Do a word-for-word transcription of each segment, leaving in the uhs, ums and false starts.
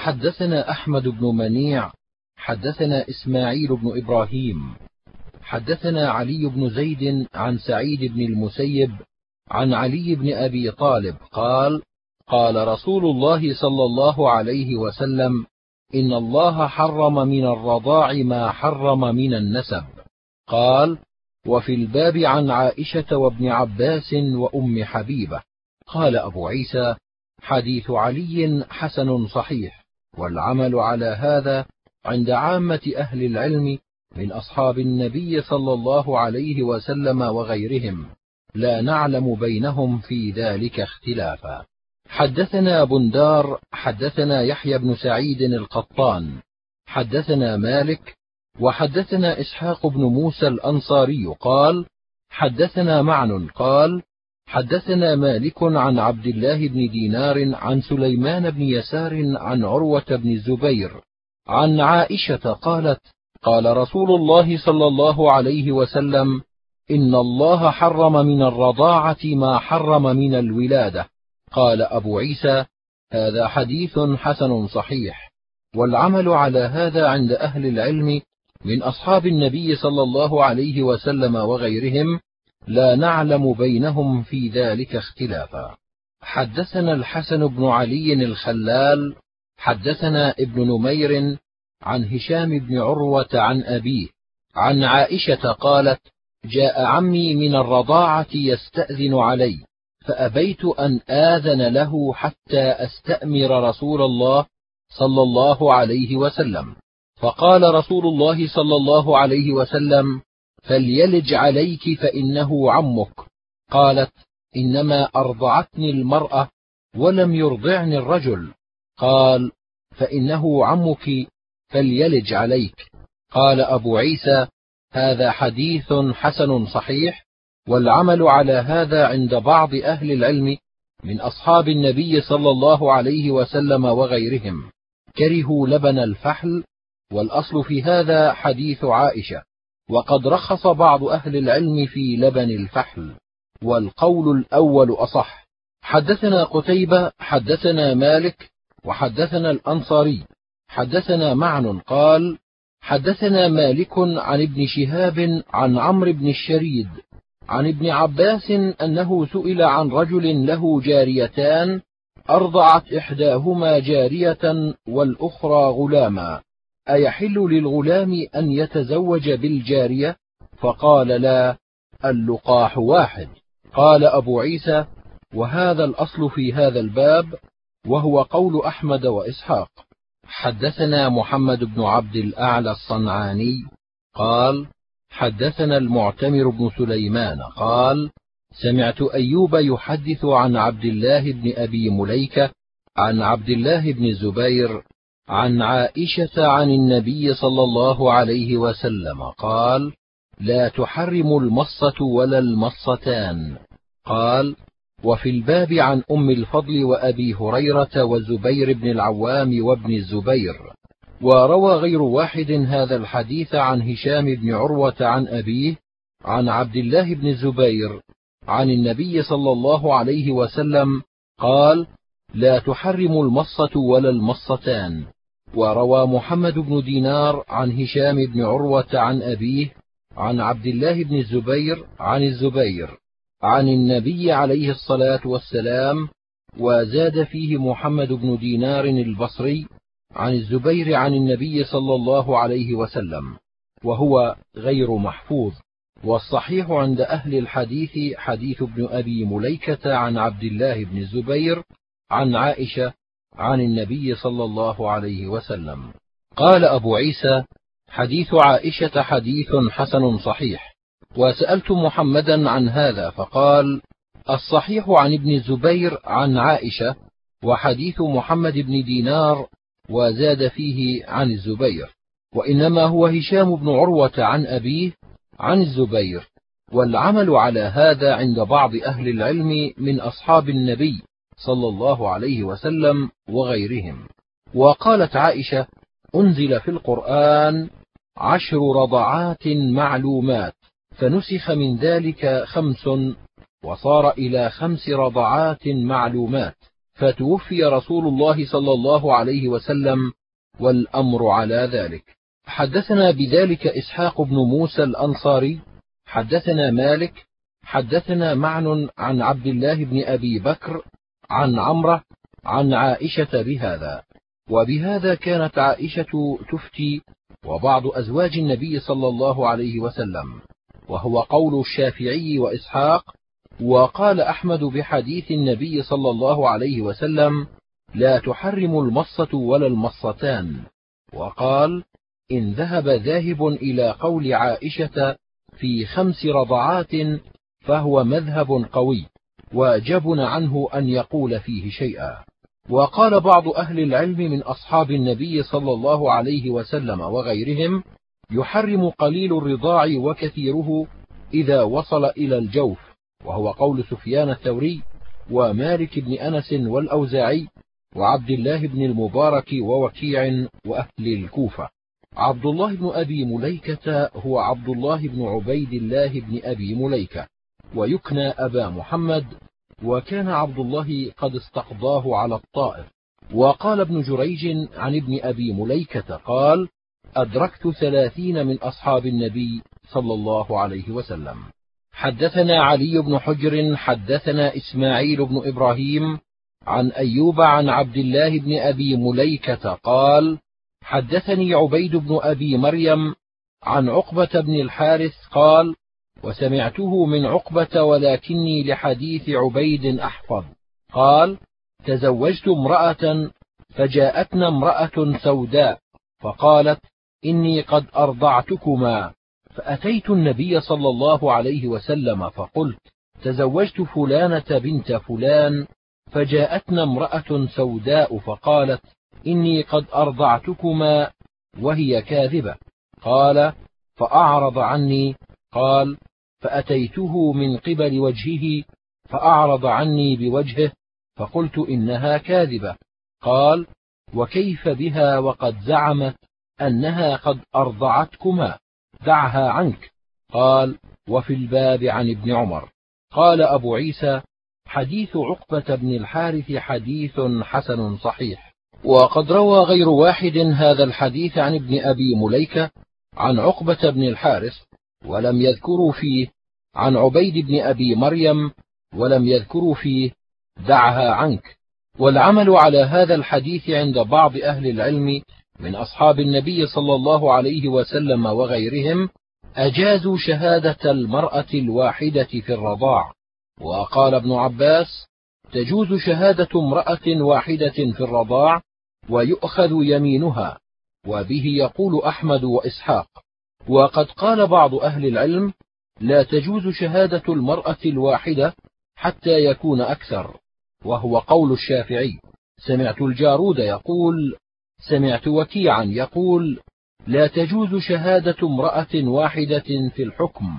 حدثنا أحمد بن منيع حدثنا إسماعيل بن إبراهيم حدثنا علي بن زيد عن سعيد بن المسيب عن علي بن أبي طالب قال: قال رسول الله صلى الله عليه وسلم: إن الله حرم من الرضاع ما حرم من النسب. قال: وفي الباب عن عائشة وابن عباس وأم حبيبة. قال أبو عيسى: حديث علي حسن صحيح، والعمل على هذا عند عامة أهل العلم من أصحاب النبي صلى الله عليه وسلم وغيرهم، لا نعلم بينهم في ذلك اختلافا. حدثنا بندار حدثنا يحيى بن سعيد القطان حدثنا مالك وحدثنا إسحاق بن موسى الأنصاري قال: حدثنا معن قال: حدثنا مالك عن عبد الله بن دينار عن سليمان بن يسار عن عروة بن الزبير عن عائشة قالت: قال رسول الله صلى الله عليه وسلم: إن الله حرم من الرضاعة ما حرم من الولادة. قال أبو عيسى: هذا حديث حسن صحيح، والعمل على هذا عند أهل العلم من أصحاب النبي صلى الله عليه وسلم وغيرهم، لا نعلم بينهم في ذلك اختلافا. حدثنا الحسن بن علي الخلال حدثنا ابن نمير عن هشام بن عروة عن أبيه عن عائشة قالت: جاء عمي من الرضاعة يستأذن علي، فأبيت أن آذن له حتى أستأمر رسول الله صلى الله عليه وسلم، فقال رسول الله صلى الله عليه وسلم: فليلج عليك فإنه عمك. قالت: إنما أرضعتني المرأة ولم يرضعني الرجل. قال: فإنه عمك فليلج عليك. قال أبو عيسى: هذا حديث حسن صحيح، والعمل على هذا عند بعض أهل العلم من أصحاب النبي صلى الله عليه وسلم وغيرهم، كرهوا لبن الفحل، والأصل في هذا حديث عائشة، وقد رخص بعض أهل العلم في لبن الفحل، والقول الأول أصح. حدثنا قتيبة حدثنا مالك وحدثنا الأنصاري حدثنا معن قال: حدثنا مالك عن ابن شهاب عن عمرو بن الشريد عن ابن عباس أنه سئل عن رجل له جاريتان أرضعت إحداهما جارية والأخرى غلاما، أيحل للغلام أن يتزوج بالجارية؟ فقال: لا، اللقاح واحد. قال أبو عيسى: وهذا الأصل في هذا الباب، وهو قول أحمد وإسحاق. حدثنا محمد بن عبد الأعلى الصنعاني قال: حدثنا المعتمر بن سليمان قال: سمعت أيوب يحدث عن عبد الله بن أبي مليكة عن عبد الله بن الزبير عن عائشة عن النبي صلى الله عليه وسلم قال: لا تحرم المصة ولا المصتان. قال: وفي الباب عن أم الفضل وأبي هريرة وزبير بن العوام وابن الزبير. وروى غير واحد هذا الحديث عن هشام بن عروة عن أبيه عن عبد الله بن الزبير عن النبي صلى الله عليه وسلم قال: لا تحرم المصة ولا المصتان. وروى محمد بن دينار عن هشام بن عروة عن أبيه عن عبد الله بن الزبير عن الزبير عن النبي عليه الصلاة والسلام، وزاد فيه محمد بن دينار البصري عن الزبير عن النبي صلى الله عليه وسلم، وهو غير محفوظ. والصحيح عند أهل الحديث حديث ابن أبي مليكة عن عبد الله بن الزبير عن عائشة عن النبي صلى الله عليه وسلم. قال أبو عيسى: حديث عائشة حديث حسن صحيح. وسألت محمدا عن هذا فقال: الصحيح عن ابن الزبير عن عائشة، وحديث محمد بن دينار وزاد فيه عن الزبير، وإنما هو هشام بن عروة عن أبيه عن الزبير، والعمل على هذا عند بعض أهل العلم من أصحاب النبي صلى الله عليه وسلم وغيرهم. وقالت عائشة: أنزل في القرآن عشر رضعات معلومات، فنسخ من ذلك خمس، وصار إلى خمس رضعات معلومات، فتوفي رسول الله صلى الله عليه وسلم والأمر على ذلك. حدثنا بذلك إسحاق بن موسى الأنصاري حدثنا مالك حدثنا معن عن عبد الله بن أبي بكر عن عمرة عن عائشة بهذا، وبهذا كانت عائشة تفتي وبعض أزواج النبي صلى الله عليه وسلم، وهو قول الشافعي وإسحاق. وقال أحمد بحديث النبي صلى الله عليه وسلم: لا تحرم المصة ولا المصتان. وقال: إن ذهب ذاهب إلى قول عائشة في خمس رضعات فهو مذهب قوي، وجبن عنه أن يقول فيه شيئا. وقال بعض أهل العلم من أصحاب النبي صلى الله عليه وسلم وغيرهم: يحرم قليل الرضاع وكثيره إذا وصل إلى الجوف، وهو قول سفيان الثوري ومالك بن أنس والأوزاعي وعبد الله بن المبارك ووكيع وأهل الكوفة. عبد الله بن أبي مليكة هو عبد الله بن عبيد الله بن أبي مليكة، ويكنى أبا محمد، وكان عبد الله قد استقضاه على الطائف. وقال ابن جريج عن ابن أبي مليكة قال: أدركت ثلاثين من أصحاب النبي صلى الله عليه وسلم. حدثنا علي بن حجر حدثنا إسماعيل بن إبراهيم عن أيوب عن عبد الله بن أبي مليكة قال: حدثني عبيد بن أبي مريم عن عقبة بن الحارث قال: وسمعته من عقبة ولكني لحديث عبيد أحفظ. قال: تزوجت امرأة فجاءتنا امرأة سوداء فقالت: إني قد أرضعتكما، فأتيت النبي صلى الله عليه وسلم فقلت: تزوجت فلانة بنت فلان، فجاءتنا امرأة سوداء فقالت: إني قد أرضعتكما، وهي كاذبة. قال: فأعرض عني. قال: فأتيته من قبل وجهه فأعرض عني بوجهه، فقلت: إنها كاذبة. قال: وكيف بها وقد زعمت أنها قد أرضعتكما، دعها عنك. قال: وفي الباب عن ابن عمر. قال أبو عيسى: حديث عقبة بن الحارث حديث حسن صحيح. وقد روى غير واحد هذا الحديث عن ابن أبي مليكة عن عقبة بن الحارث، ولم يذكروا فيه عن عبيد بن أبي مريم، ولم يذكروا فيه دعها عنك. والعمل على هذا الحديث عند بعض أهل العلم من أصحاب النبي صلى الله عليه وسلم وغيرهم أجازوا شهادة المرأة الواحدة في الرضاع. وقال ابن عباس: تجوز شهادة امرأة واحدة في الرضاع ويؤخذ يمينها، وبه يقول أحمد وإسحاق. وقد قال بعض أهل العلم: لا تجوز شهادة المرأة الواحدة حتى يكون أكثر، وهو قول الشافعي. سمعت الجارود يقول: سمعت وكيعا يقول: لا تجوز شهادة امرأة واحدة في الحكم،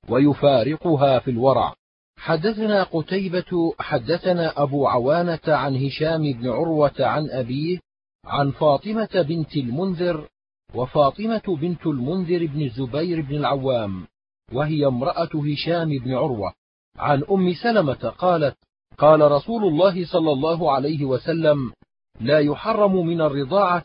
ويفارقها في الورع. حدثنا قتيبة حدثنا أبو عوانة عن هشام بن عروة عن أبيه عن فاطمة بنت المنذر، وفاطمة بنت المنذر بن الزبير بن العوام، وهي امرأة هشام بن عروة، عن أم سلمة قالت: قال رسول الله صلى الله عليه وسلم: لا يحرم من الرضاعة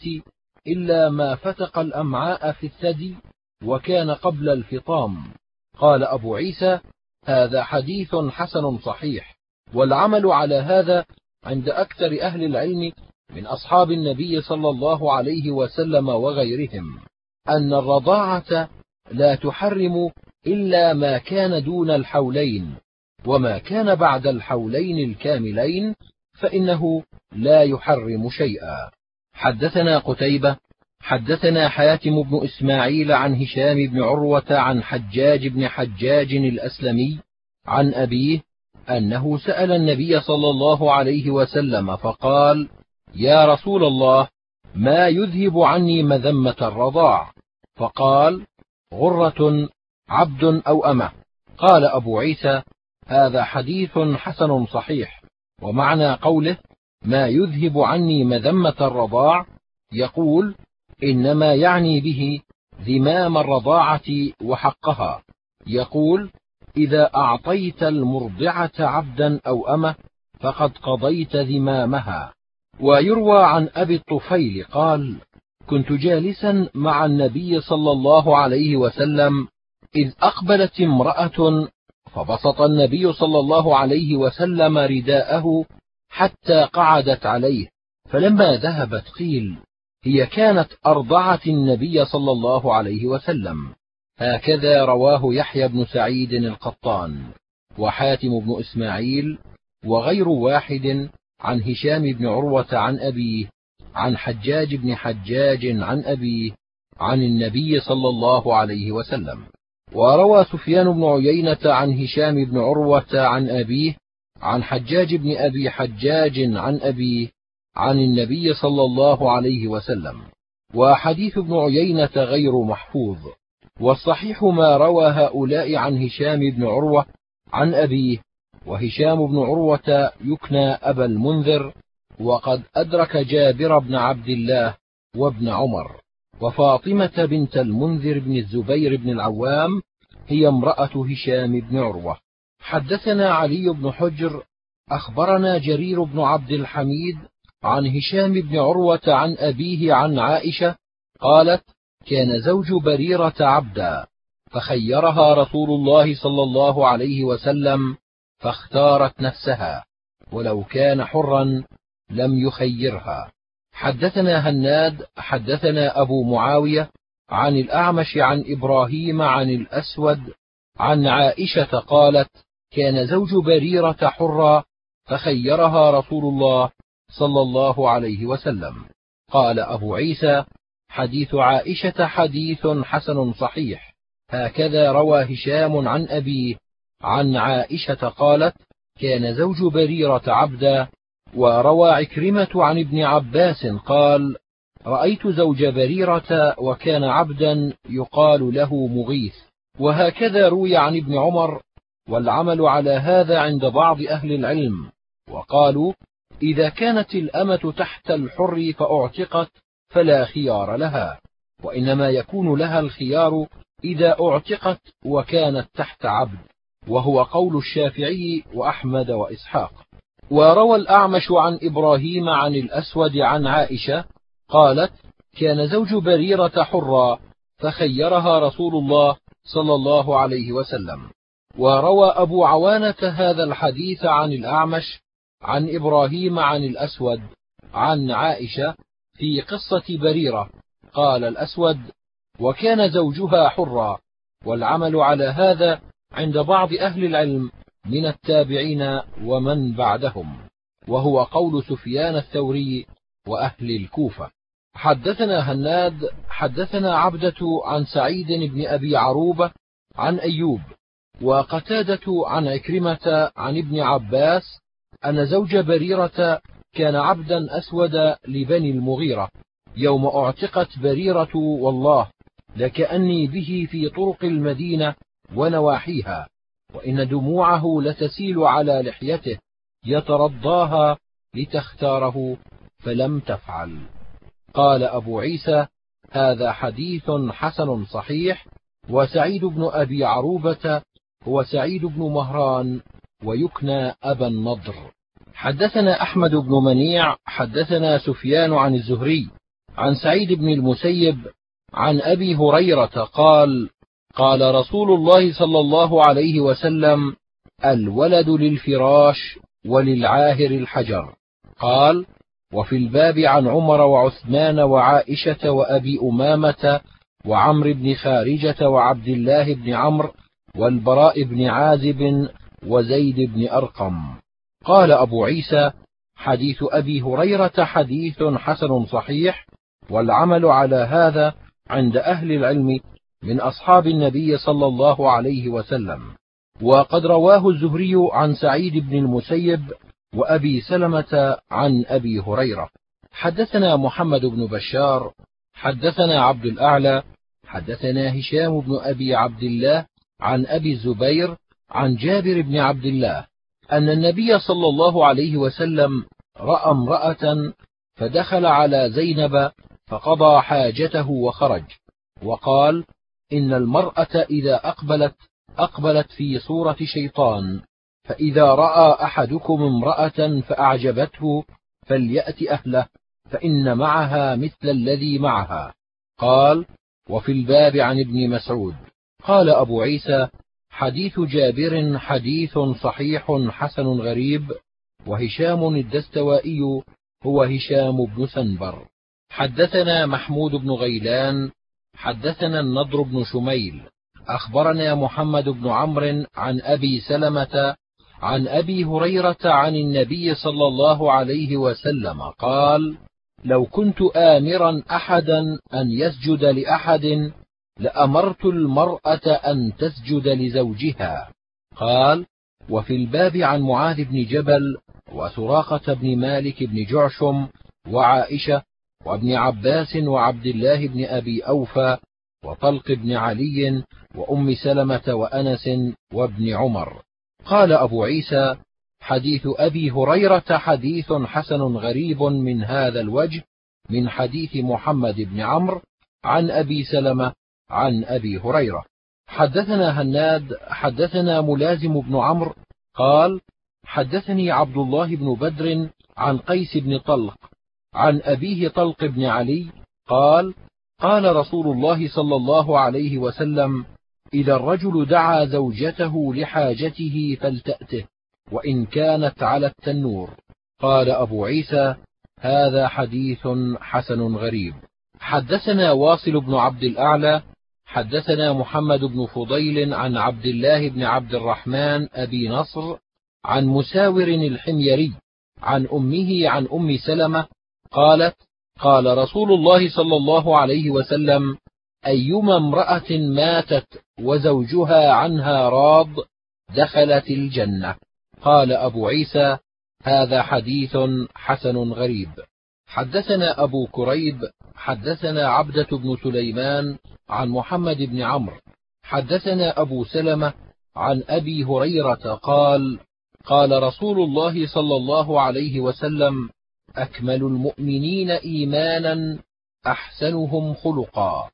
إلا ما فتق الأمعاء في الثدي وكان قبل الفطام. قال أبو عيسى: هذا حديث حسن صحيح. والعمل على هذا عند أكثر أهل العلم من أصحاب النبي صلى الله عليه وسلم وغيرهم أن الرضاعة لا تحرم إلا ما كان دون الحولين، وما كان بعد الحولين الكاملين فإنه لا يحرم شيئا. حدثنا قتيبة حدثنا حاتم بن إسماعيل عن هشام بن عروة عن حجاج بن حجاج الأسلمي عن أبيه أنه سأل النبي صلى الله عليه وسلم فقال: يا رسول الله، ما يذهب عني مذمة الرضاع؟ فقال: غرة، عبد أو أمة. قال أبو عيسى: هذا حديث حسن صحيح. ومعنى قوله ما يذهب عني مذمة الرضاع يقول إنما يعني به ذمام الرضاعة وحقها. يقول: إذا أعطيت المرضعة عبدا أو أمة فقد قضيت ذمامها. ويروى عن أبي الطفيل قال: كنت جالسا مع النبي صلى الله عليه وسلم إذ أقبلت امرأة، فبسط النبي صلى الله عليه وسلم رداءه حتى قعدت عليه، فلما ذهبت قيل: هي كانت أرضعت النبي صلى الله عليه وسلم. هكذا رواه يحيى بن سعيد القطان وحاتم بن إسماعيل وغير واحد عن هشام بن عروة عن أبيه عن حجاج بن حجاج عن أبيه عن النبي صلى الله عليه وسلم. وروى سفيان بن عيينة عن هشام بن عروة عن أبيه عن حجاج بن أبي حجاج عن أبيه عن النبي صلى الله عليه وسلم. وحديث ابن عيينة غير محفوظ، والصحيح ما روى هؤلاء عن هشام بن عروة عن أبيه، وهشام بن عروة يكنى أبا المنذر، وقد أدرك جابر بن عبد الله وابن عمر. وفاطمة بنت المنذر بن الزبير بن العوام هي امرأة هشام بن عروة. حدثنا علي بن حجر أخبرنا جرير بن عبد الحميد عن هشام بن عروة عن أبيه عن عائشة قالت: كان زوج بريرة عبدا، فخيرها رسول الله صلى الله عليه وسلم فاختارت نفسها، ولو كان حرا لم يخيرها. حدثنا هناد حدثنا أبو معاوية عن الأعمش عن إبراهيم عن الأسود عن عائشة قالت: كان زوج بريرة حرا، فخيرها رسول الله صلى الله عليه وسلم. قال أبو عيسى: حديث عائشة حديث حسن صحيح. هكذا روى هشام عن أبيه عن عائشة قالت: كان زوج بريرة عبدا. وروى عكرمة عن ابن عباس قال: رأيت زوج بريرة وكان عبدا يقال له مغيث. وهكذا روي عن ابن عمر، والعمل على هذا عند بعض أهل العلم، وقالوا: إذا كانت الأمة تحت الحر فأعتقت فلا خيار لها، وإنما يكون لها الخيار إذا أعتقت وكانت تحت عبد، وهو قول الشافعي وأحمد وإسحاق. وروى الأعمش عن إبراهيم عن الأسود عن عائشة قالت: كان زوج بريرة حرا، فخيرها رسول الله صلى الله عليه وسلم. وروى أبو عوانة هذا الحديث عن الأعمش عن إبراهيم عن الأسود عن عائشة في قصة بريرة. قال الأسود: وكان زوجها حرا، والعمل على هذا عند بعض أهل العلم من التابعين ومن بعدهم، وهو قول سفيان الثوري وأهل الكوفة. حدثنا هناد حدثنا عبدة عن سعيد بن أبي عروبة عن أيوب وقتادة عن عكرمة عن ابن عباس أن زوج بريرة كان عبدا أسود لبني المغيرة يوم أعتقت بريرة، والله لكأني به في طرق المدينة ونواحيها، وإن دموعه لتسيل على لحيته يترضاها لتختاره، فلم تفعل. قال أبو عيسى: هذا حديث حسن صحيح. وسعيد بن أبي عروبة هو سعيد بن مهران ويكنى أبا النضر. حدثنا أحمد بن منيع حدثنا سفيان عن الزهري عن سعيد بن المسيب عن أبي هريرة قال: قال رسول الله صلى الله عليه وسلم: الولد للفراش وللعاهر الحجر. قال: وفي الباب عن عمر وعثمان وعائشة وأبي أمامة وعمرو بن خارجة وعبد الله بن عمرو والبراء بن عازب وزيد بن أرقم. قال أبو عيسى: حديث أبي هريرة حديث حسن صحيح، والعمل على هذا عند أهل العلم من أصحاب النبي صلى الله عليه وسلم. وقد رواه الزهري عن سعيد بن المسيب وأبي سلمة عن أبي هريرة. حدثنا محمد بن بشار حدثنا عبد الأعلى حدثنا هشام بن أبي عبد الله عن أبي الزبير عن جابر بن عبد الله أن النبي صلى الله عليه وسلم رأى امرأة فدخل على زينب فقضى حاجته وخرج، وقال: إن المرأة إذا أقبلت أقبلت في صورة شيطان، فإذا رأى أحدكم امرأة فأعجبته فليأت أهله فإن معها مثل الذي معها. قال: وفي الباب عن ابن مسعود. قال أبو عيسى: حديث جابر حديث صحيح حسن غريب. وهشام الدستوائي هو هشام بن سنبر. حدثنا محمود بن غيلان حدثنا النضر بن شميل أخبرنا محمد بن عمرو عن أبي سلمة عن أبي هريرة عن النبي صلى الله عليه وسلم قال: لو كنت آمرا أحدا أن يسجد لأحد لأمرت المرأة أن تسجد لزوجها. قال: وفي الباب عن معاذ بن جبل وسراقة بن مالك بن جعشم وعائشة وابن عباس وعبد الله بن أبي أوفى وطلق بن علي وأم سلمة وأنس وابن عمر. قال أبو عيسى: حديث أبي هريرة حديث حسن غريب من هذا الوجه من حديث محمد بن عمرو عن أبي سلمة عن أبي هريرة. حدثنا هناد حدثنا ملازم بن عمرو قال: حدثني عبد الله بن بدر عن قيس بن طلق عن أبيه طلق بن علي قال: قال رسول الله صلى الله عليه وسلم: إذا الرجل دعا زوجته لحاجته فلتأته وإن كانت على التنور. قال أبو عيسى: هذا حديث حسن غريب. حدثنا واصل بن عبد الأعلى حدثنا محمد بن فضيل عن عبد الله بن عبد الرحمن أبي نصر عن مساور الحميري عن أمه عن أم سلمة قالت: قال رسول الله صلى الله عليه وسلم: أيما امرأة ماتت وزوجها عنها راض دخلت الجنة. قال أبو عيسى: هذا حديث حسن غريب. حدثنا أبو كريب حدثنا عبدة بن سليمان عن محمد بن عمرو حدثنا أبو سلمة عن أبي هريرة قال: قال رسول الله صلى الله عليه وسلم: أكمل المؤمنين إيمانا أحسنهم خلقا،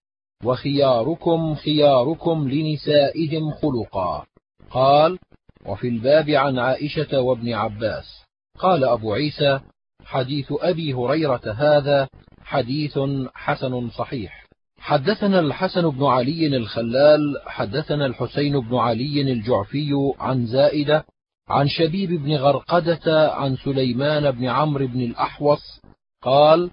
وخياركم خياركم لنسائهم خلقا. قال: وفي الباب عن عائشة وابن عباس. قال أبو عيسى: حديث أبي هريرة هذا حديث حسن صحيح. حدثنا الحسن بن علي الخلال حدثنا الحسين بن علي الجعفي عن زائدة عن شبيب بن غرقدة عن سليمان بن عمرو بن الأحوص قال: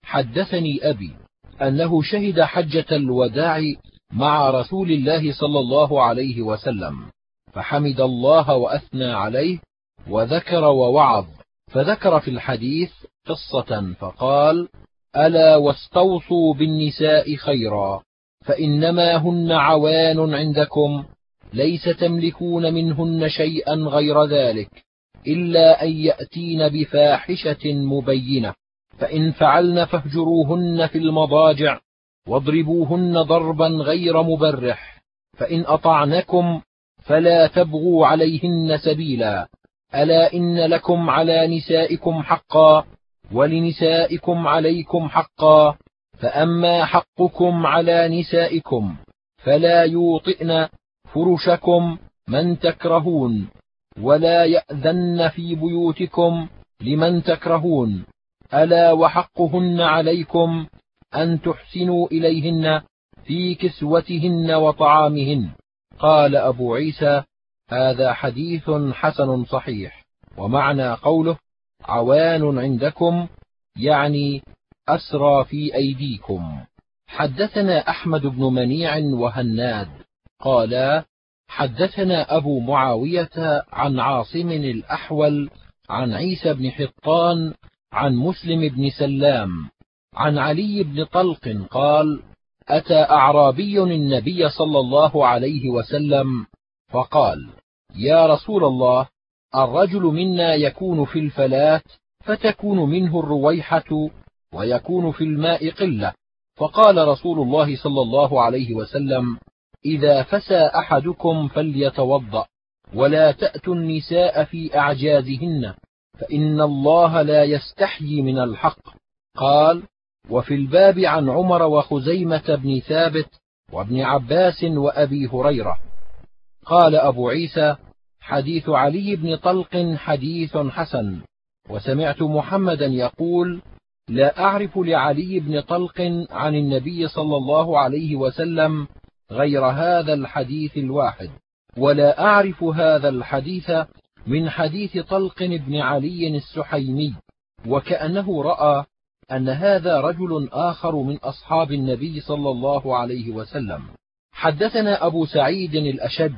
حدثني أبي أنه شهد حجة الوداع مع رسول الله صلى الله عليه وسلم، فحمد الله وأثنى عليه وذكر ووعظ، فذكر في الحديث قصة فقال: ألا واستوصوا بالنساء خيرا، فإنما هن عوان عندكم، ليس تملكون منهن شيئا غير ذلك إلا أن يأتين بفاحشة مبينة، فإن فعلن فاهجروهن في المضاجع واضربوهن ضربا غير مبرح، فإن أطعنكم فلا تبغوا عليهن سبيلا، ألا إن لكم على نسائكم حقا ولنسائكم عليكم حقا، فأما حقكم على نسائكم فلا يوطئن فرشكم من تكرهون، ولا يأذن في بيوتكم لمن تكرهون، ألا وحقهن عليكم أن تحسنوا إليهن في كسوتهن وطعامهن. قال أبو عيسى: هذا حديث حسن صحيح. ومعنى قوله عوان عندكم يعني أسرى في أيديكم. حدثنا أحمد بن منيع وهناد قالا: حدثنا أبو معاوية عن عاصم الأحول عن عيسى بن حطان عن مسلم بن سلام عن علي بن طلق قال: أتى أعرابي النبي صلى الله عليه وسلم فقال: يا رسول الله، الرجل منا يكون في الفلاة فتكون منه الرويحة ويكون في الماء قلة، فقال رسول الله صلى الله عليه وسلم: إذا فسى أحدكم فليتوضأ، ولا تأتوا النساء في أعجازهن، فإن الله لا يستحيي من الحق. قال: وفي الباب عن عمر وخزيمة بن ثابت وابن عباس وأبي هريرة. قال أبو عيسى: حديث علي بن طلق حديث حسن. وسمعت محمدا يقول: لا أعرف لعلي بن طلق عن النبي صلى الله عليه وسلم غير هذا الحديث الواحد، ولا أعرف هذا الحديث من حديث طلق بن علي السحيمي، وكأنه رأى أن هذا رجل آخر من أصحاب النبي صلى الله عليه وسلم. حدثنا أبو سعيد الأشج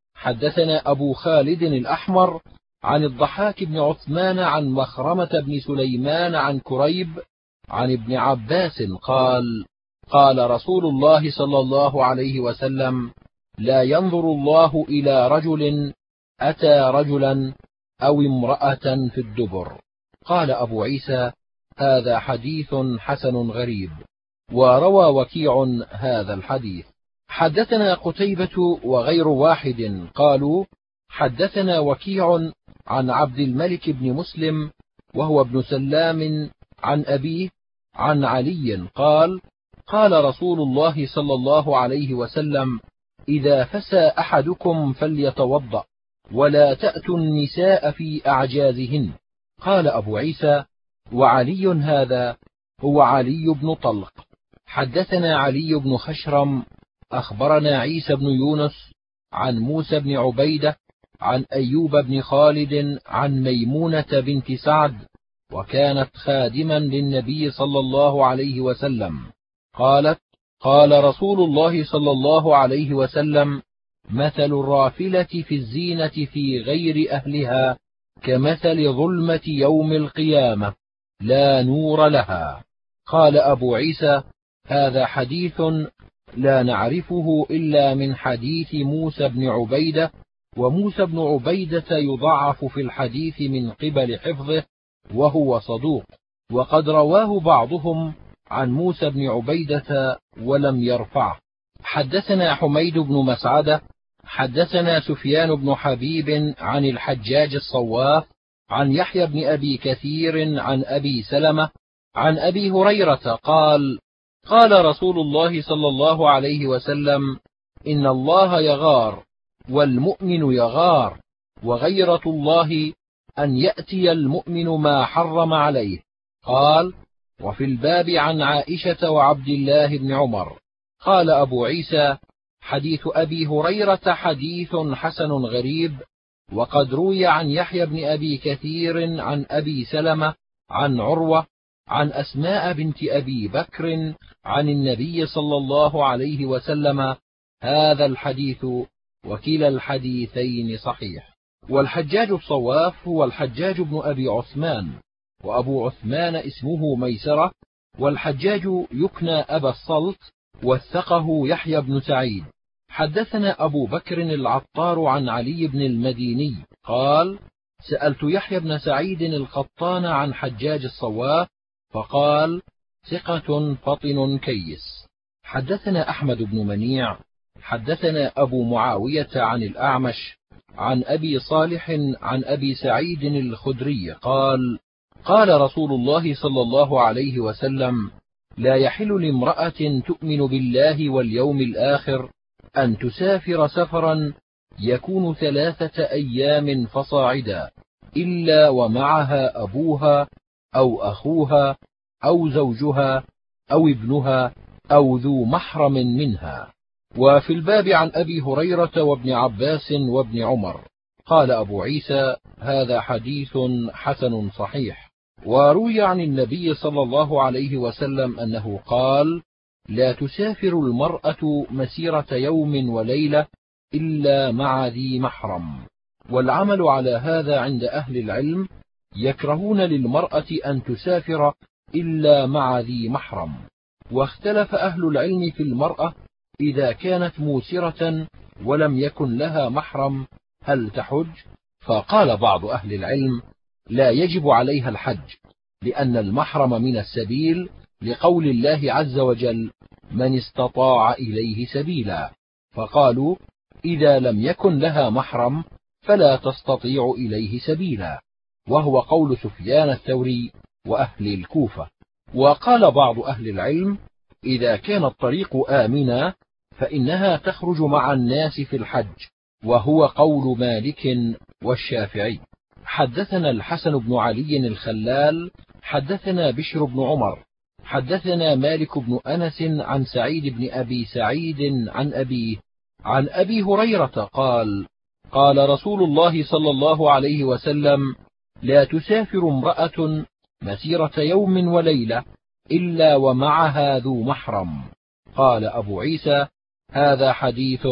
حدثنا أبو خالد الأحمر عن الضحاك بن عثمان عن مخرمة بن سليمان عن كريب عن ابن عباس قال: قال رسول الله صلى الله عليه وسلم: لا ينظر الله إلى رجل أتى رجلا أو امرأة في الدبر. قال أبو عيسى: هذا حديث حسن غريب. وروى وكيع هذا الحديث. حدثنا قتيبة وغير واحد قالوا: حدثنا وكيع عن عبد الملك بن مسلم وهو ابن سلام عن أبيه عن علي قال: قال رسول الله صلى الله عليه وسلم: إذا فسى أحدكم فليتوضأ، ولا تأتوا النساء في أعجازهن. قال أبو عيسى: وعلي هذا هو علي بن طلق. حدثنا علي بن خشرم أخبرنا عيسى بن يونس عن موسى بن عبيدة عن أيوب بن خالد عن ميمونة بنت سعد، وكانت خادما للنبي صلى الله عليه وسلم، قالت: قال رسول الله صلى الله عليه وسلم: مثل الرافلة في الزينة في غير أهلها كمثل ظلمة يوم القيامة لا نور لها. قال أبو عيسى: هذا حديث لا نعرفه إلا من حديث موسى بن عبيدة، وموسى بن عبيدة يضعف في الحديث من قبل حفظه، وهو صدوق، وقد رواه بعضهم عن موسى بن عبيدة ولم يرفعه. حدثنا حميد بن مسعدة حدثنا سفيان بن حبيب عن الحجاج الصواف عن يحيى بن أبي كثير عن أبي سلمة عن أبي هريرة قال: قال رسول الله صلى الله عليه وسلم: إن الله يغار والمؤمن يغار، وغيرة الله أن يأتي المؤمن ما حرم عليه. قال: وفي الباب عن عائشة وعبد الله بن عمر. قال أبو عيسى: حديث أبي هريرة حديث حسن غريب، وقد روي عن يحيى بن أبي كثير عن أبي سلمة عن عروة عن أسماء بنت أبي بكر عن النبي صلى الله عليه وسلم هذا الحديث، وكلا الحديثين صحيح. والحجاج الصواف هو الحجاج بن أبي عثمان، وأبو عثمان اسمه ميسرة، والحجاج يكنى أبا الصلت، وثقه يحيى بن سعيد. حدثنا أبو بكر العطار عن علي بن المديني قال: سألت يحيى بن سعيد القطان عن حجاج الصواف فقال: ثقة فطن كيس. حدثنا أحمد بن منيع حدثنا أبو معاوية عن الأعمش عن أبي صالح عن أبي سعيد الخدري قال: قال رسول الله صلى الله عليه وسلم: لا يحل لامرأة تؤمن بالله واليوم الآخر أن تسافر سفرا يكون ثلاثة أيام فصاعدا، إلا ومعها أبوها أو أخوها أو زوجها أو ابنها أو ذو محرم منها. وفي الباب عن أبي هريرة وابن عباس وابن عمر. قال أبو عيسى: هذا حديث حسن صحيح. وروي عن النبي صلى الله عليه وسلم أنه قال: لا تسافر المرأة مسيرة يوم وليلة إلا مع ذي محرم. والعمل على هذا عند أهل العلم، يكرهون للمرأة أن تسافر إلا مع ذي محرم. واختلف أهل العلم في المرأة إذا كانت موسرة ولم يكن لها محرم هل تحج؟ فقال بعض أهل العلم: لا يجب عليها الحج، لأن المحرم من السبيل، لقول الله عز وجل: من استطاع إليه سبيلا. فقالوا: إذا لم يكن لها محرم فلا تستطيع إليه سبيلا، وهو قول سفيان الثوري وأهل الكوفة. وقال بعض أهل العلم: إذا كان الطريق آمنا فإنها تخرج مع الناس في الحج، وهو قول مالك والشافعي. حدثنا الحسن بن علي الخلال حدثنا بشر بن عمر حدثنا مالك بن أنس عن سعيد بن أبي سعيد عن أبيه عن أبي هريرة قال: قال رسول الله صلى الله عليه وسلم: لا تسافر امرأة مسيرة يوم وليلة إلا ومعها ذو محرم. قال أبو عيسى: هذا حديث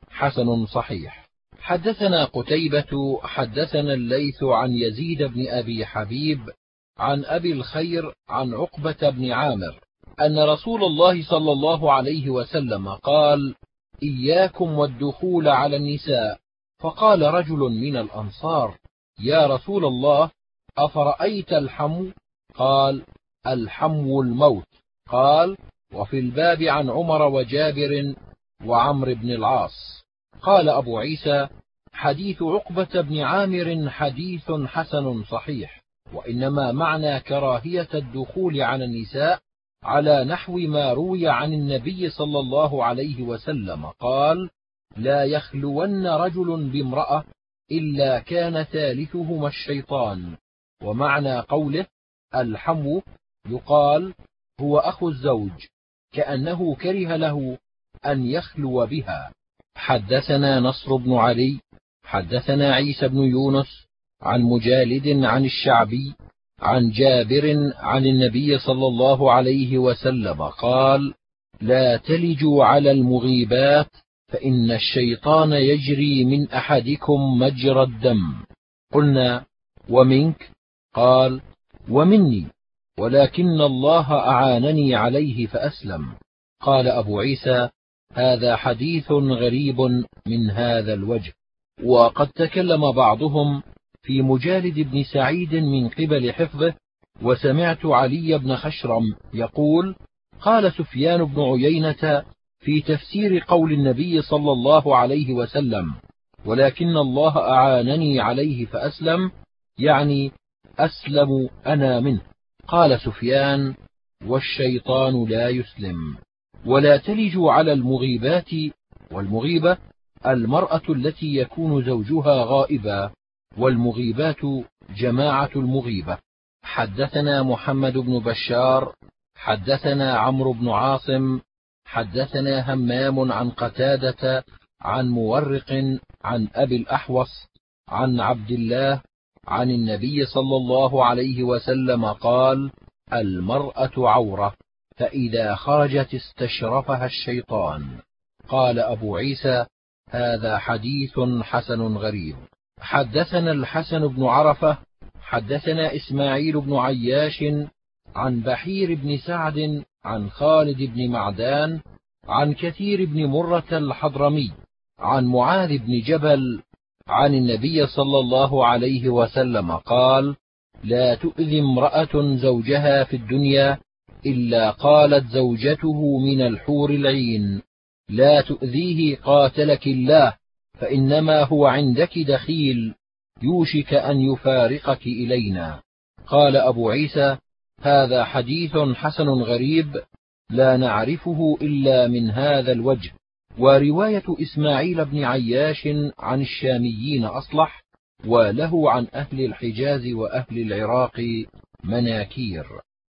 حسن صحيح. حدثنا قتيبة حدثنا الليث عن يزيد بن أبي حبيب عن أبي الخير عن عقبة بن عامر أن رسول الله صلى الله عليه وسلم قال: إياكم والدخول على النساء. فقال رجل من الأنصار: يا رسول الله، أفرأيت الحمو؟ قال: الحمو الموت. قال: وفي الباب عن عمر وجابر وعمر بن العاص. قال أبو عيسى: حديث عقبة بن عامر حديث حسن صحيح، وإنما معنى كراهية الدخول على النساء على نحو ما روي عن النبي صلى الله عليه وسلم قال: لا يخلون رجل بامرأة إلا كان ثالثهما الشيطان. ومعنى قوله الحمو يقال هو أخو الزوج، كأنه كره له أن يخلو بها. حدثنا نصر بن علي حدثنا عيسى بن يونس عن مجالد عن الشعبي عن جابر عن النبي صلى الله عليه وسلم قال: لا تلجوا على المغيبات فإن الشيطان يجري من أحدكم مجرى الدم. قلنا: ومنك؟ قال: ومني، ولكن الله أعانني عليه فأسلم. قال أبو عيسى: هذا حديث غريب من هذا الوجه. وقد تكلم بعضهم في مجالد بن سعيد من قبل حفظه، وسمعت علي بن خشرم يقول: قال سفيان بن عيينة في تفسير قول النبي صلى الله عليه وسلم: ولكن الله أعانني عليه فأسلم، يعني أسلم أنا منه. قال سفيان: والشيطان لا يسلم. ولا تلجوا على المغيبات، والمغيبة المرأة التي يكون زوجها غائبا، والمغيبات جماعة المغيبة. حدثنا محمد بن بشار حدثنا عمرو بن عاصم حدثنا همام عن قتادة عن مورق عن أبي الأحوص عن عبد الله عن النبي صلى الله عليه وسلم قال: المرأة عورة، فإذا خرجت استشرفها الشيطان. قال أبو عيسى: هذا حديث حسن غريب. حدثنا الحسن بن عرفة حدثنا إسماعيل بن عياش عن بحير بن سعد عن خالد بن معدان عن كثير بن مرة الحضرمي عن معاذ بن جبل عن النبي صلى الله عليه وسلم قال: لا تؤذي امرأة زوجها في الدنيا إلا قالت زوجته من الحور العين: لا تؤذيه قاتلك الله، فإنما هو عندك دخيل يوشك أن يفارقك إلينا. قال أبو عيسى: هذا حديث حسن غريب لا نعرفه إلا من هذا الوجه. ورواية إسماعيل بن عياش عن الشاميين أصلح، وله عن أهل الحجاز وأهل العراق مناكير.